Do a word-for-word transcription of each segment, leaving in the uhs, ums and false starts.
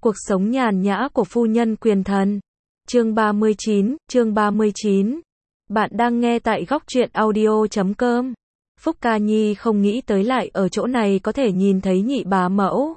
Cuộc sống nhàn nhã của phu nhân quyền thần. Chương ba mươi chín, chương ba mươi chín. Bạn đang nghe tại góc truyện audio chấm com. Phúc Ca Nhi không nghĩ tới lại ở chỗ này có thể nhìn thấy nhị bá mẫu.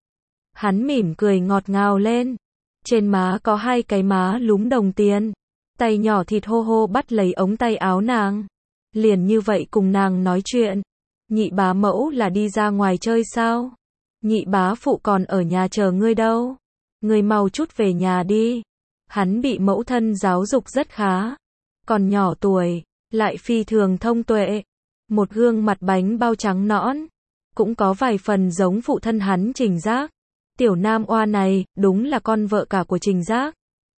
Hắn mỉm cười ngọt ngào lên. Trên má có hai cái má lúm đồng tiền. Tay nhỏ thịt hô hô bắt lấy ống tay áo nàng. Liền như vậy cùng nàng nói chuyện. Nhị bá mẫu là đi ra ngoài chơi sao? Nhị bá phụ còn ở nhà chờ ngươi đâu. Ngươi mau chút về nhà đi. Hắn bị mẫu thân giáo dục rất khá. Còn nhỏ tuổi, lại phi thường thông tuệ. Một gương mặt bánh bao trắng nõn. Cũng có vài phần giống phụ thân hắn Trình Giác. Tiểu nam oa này, đúng là con vợ cả của Trình Giác.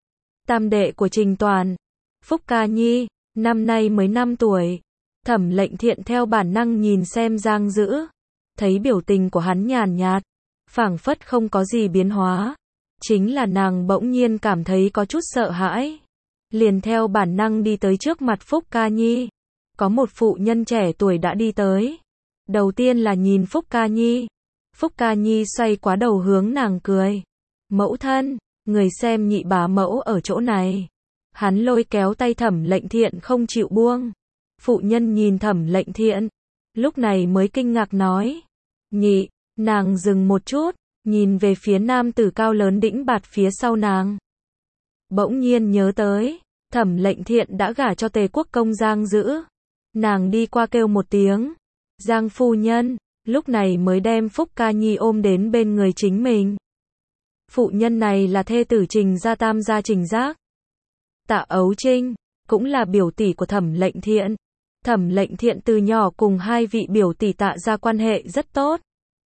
Tam đệ của Trình Toàn. Phúc Ca Nhi, năm nay mới năm tuổi. Thẩm Lệnh Thiện theo bản năng nhìn xem Giang Dữ. Thấy biểu tình của hắn nhàn nhạt, phảng phất không có gì biến hóa. Chính là nàng bỗng nhiên cảm thấy có chút sợ hãi. Liền theo bản năng đi tới trước mặt Phúc Ca Nhi. Có một phụ nhân trẻ tuổi đã đi tới. Đầu tiên là nhìn Phúc Ca Nhi. Phúc Ca Nhi xoay quá đầu hướng nàng cười. Mẫu thân, người xem nhị bá mẫu ở chỗ này. Hắn lôi kéo tay Thẩm Lệnh Thiện không chịu buông. Phụ nhân nhìn Thẩm Lệnh Thiện. Lúc này mới kinh ngạc nói. Nhị, nàng dừng một chút, nhìn về phía nam tử cao lớn đĩnh bạt phía sau nàng. Bỗng nhiên nhớ tới, Thẩm Lệnh Thiện đã gả cho Tề Quốc công Giang Dữ. Nàng đi qua kêu một tiếng. Giang phu nhân, lúc này mới đem Phúc Ca Nhi ôm đến bên người chính mình. Phụ nhân này là thê tử Trình gia tam gia Trình Giác. Tạ Ấu Trinh, cũng là biểu tỷ của Thẩm Lệnh Thiện. Thẩm Lệnh Thiện từ nhỏ cùng hai vị biểu tỷ Tạ gia quan hệ rất tốt.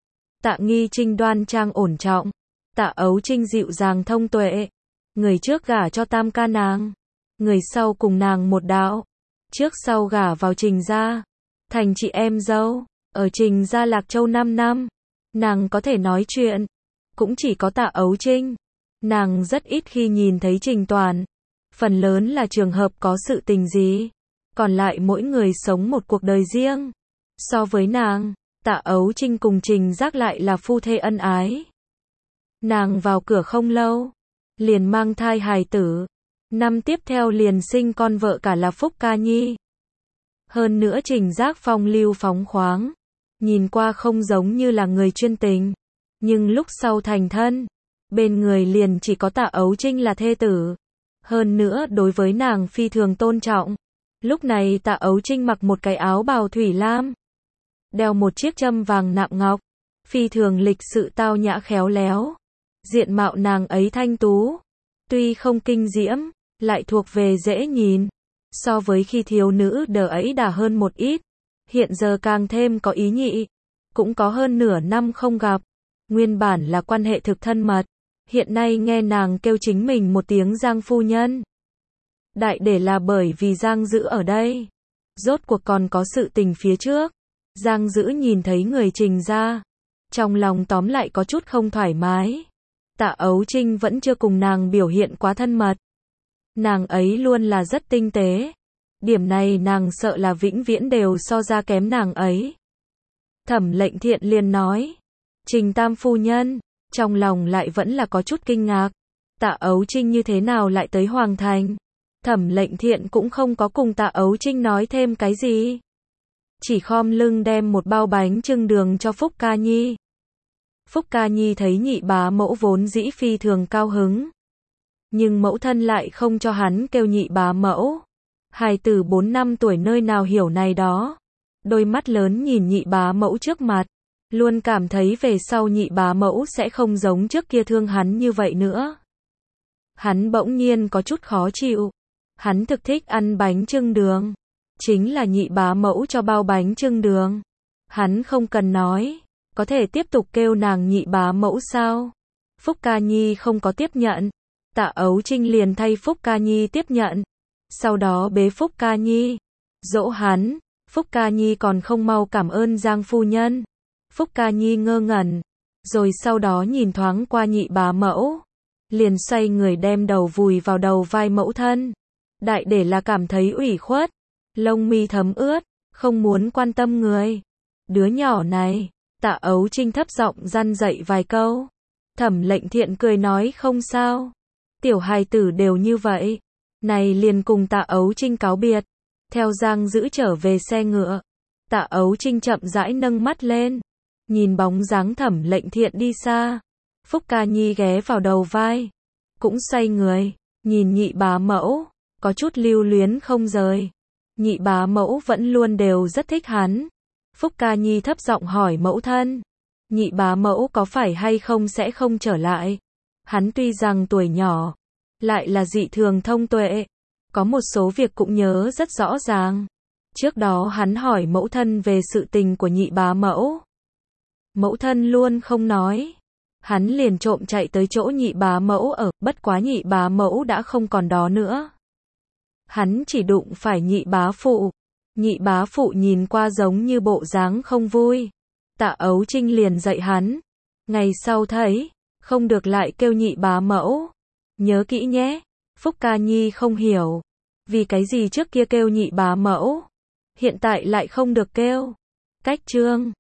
Tạ Nghi Trinh đoan trang ổn trọng. Tạ Ấu Trinh dịu dàng thông tuệ. Người trước gả cho tam ca nàng. Người sau cùng nàng một đạo. Trước sau gả vào Trình gia. Thành chị em dâu. Ở Trình gia Lạc Châu năm năm. Nàng có thể nói chuyện. Cũng chỉ có Tạ Ấu Trinh. Nàng rất ít khi nhìn thấy Trình Toàn. Phần lớn là trường hợp có sự tình gì. Còn lại mỗi người sống một cuộc đời riêng. So với nàng, Tạ Ấu Trinh cùng Trình Giác lại là phu thê ân ái. Nàng vào cửa không lâu, liền mang thai hài tử. Năm tiếp theo liền sinh con vợ cả là Phúc Ca Nhi. Hơn nữa Trình Giác phong lưu phóng khoáng. Nhìn qua không giống như là người chuyên tình. Nhưng lúc sau thành thân, bên người liền chỉ có Tạ Ấu Trinh là thê tử. Hơn nữa đối với nàng phi thường tôn trọng. Lúc này Tạ Ấu Trinh mặc một cái áo bào thủy lam. Đeo một chiếc châm vàng nạm ngọc. Phi thường lịch sự tao nhã khéo léo. Diện mạo nàng ấy thanh tú. Tuy không kinh diễm, lại thuộc về dễ nhìn. So với khi thiếu nữ đờ ấy đã hơn một ít. Hiện giờ càng thêm có ý nhị. Cũng có hơn nửa năm không gặp. Nguyên bản là quan hệ thực thân mật. Hiện nay nghe nàng kêu chính mình một tiếng Giang phu nhân. Đại để là bởi vì Giang Dữ ở đây. Rốt cuộc còn có sự tình phía trước. Giang Dữ nhìn thấy người Trình gia. Trong lòng tóm lại có chút không thoải mái. Tạ Ấu Trinh vẫn chưa cùng nàng biểu hiện quá thân mật. Nàng ấy luôn là rất tinh tế. Điểm này nàng sợ là vĩnh viễn đều so ra kém nàng ấy. Thẩm Lệnh Thiện liền nói. Trình tam phu nhân. Trong lòng lại vẫn là có chút kinh ngạc. Tạ Ấu Trinh như thế nào lại tới Hoàng Thành? Thẩm Lệnh Thiện cũng không có cùng Tạ Ấu Trinh nói thêm cái gì. Chỉ khom lưng đem một bao bánh chưng đường cho Phúc Ca Nhi. Phúc Ca Nhi thấy nhị bá mẫu vốn dĩ phi thường cao hứng. Nhưng mẫu thân lại không cho hắn kêu nhị bá mẫu. Hài tử bốn năm tuổi nơi nào hiểu này đó. Đôi mắt lớn nhìn nhị bá mẫu trước mặt. Luôn cảm thấy về sau nhị bá mẫu sẽ không giống trước kia thương hắn như vậy nữa. Hắn bỗng nhiên có chút khó chịu. Hắn thực thích ăn bánh chưng đường. Chính là nhị bá mẫu cho bao bánh chưng đường. Hắn không cần nói. Có thể tiếp tục kêu nàng nhị bá mẫu sao? Phúc Ca Nhi không có tiếp nhận. Tạ Ấu Trinh liền thay Phúc Ca Nhi tiếp nhận. Sau đó bế Phúc Ca Nhi. Dỗ hắn. Phúc Ca Nhi còn không mau cảm ơn Giang phu nhân. Phúc Ca Nhi ngơ ngẩn. Rồi sau đó nhìn thoáng qua nhị bá mẫu. Liền xoay người đem đầu vùi vào đầu vai mẫu thân. Đại để là cảm thấy ủy khuất. Lông mi thấm ướt. Không muốn quan tâm người. Đứa nhỏ này. Tạ Ấu Trinh thấp giọng răn dạy vài câu. Thẩm Lệnh Thiện cười nói không sao. Tiểu hài tử đều như vậy. Này liền cùng Tạ Ấu Trinh cáo biệt. Theo Giang Dữ trở về xe ngựa. Tạ Ấu Trinh chậm rãi nâng mắt lên. Nhìn bóng dáng Thẩm Lệnh Thiện đi xa. Phúc Ca Nhi ghé vào đầu vai. Cũng xoay người. Nhìn nhị bá mẫu. Có chút lưu luyến không rời. Nhị bá mẫu vẫn luôn đều rất thích hắn. Phúc Ca Nhi thấp giọng hỏi mẫu thân. Nhị bá mẫu có phải hay không sẽ không trở lại? Hắn tuy rằng tuổi nhỏ, lại là dị thường thông tuệ. Có một số việc cũng nhớ rất rõ ràng. Trước đó hắn hỏi mẫu thân về sự tình của nhị bá mẫu. Mẫu thân luôn không nói. Hắn liền trộm chạy tới chỗ nhị bá mẫu ở, bất quá nhị bá mẫu đã không còn đó nữa. Hắn chỉ đụng phải nhị bá phụ. Nhị bá phụ nhìn qua giống như bộ dáng không vui. Tạ Ấu Trinh liền dạy hắn. Ngày sau thấy, không được lại kêu nhị bá mẫu. Nhớ kỹ nhé. Phúc Ca Nhi không hiểu. Vì cái gì trước kia kêu nhị bá mẫu, hiện tại lại không được kêu. Cách chương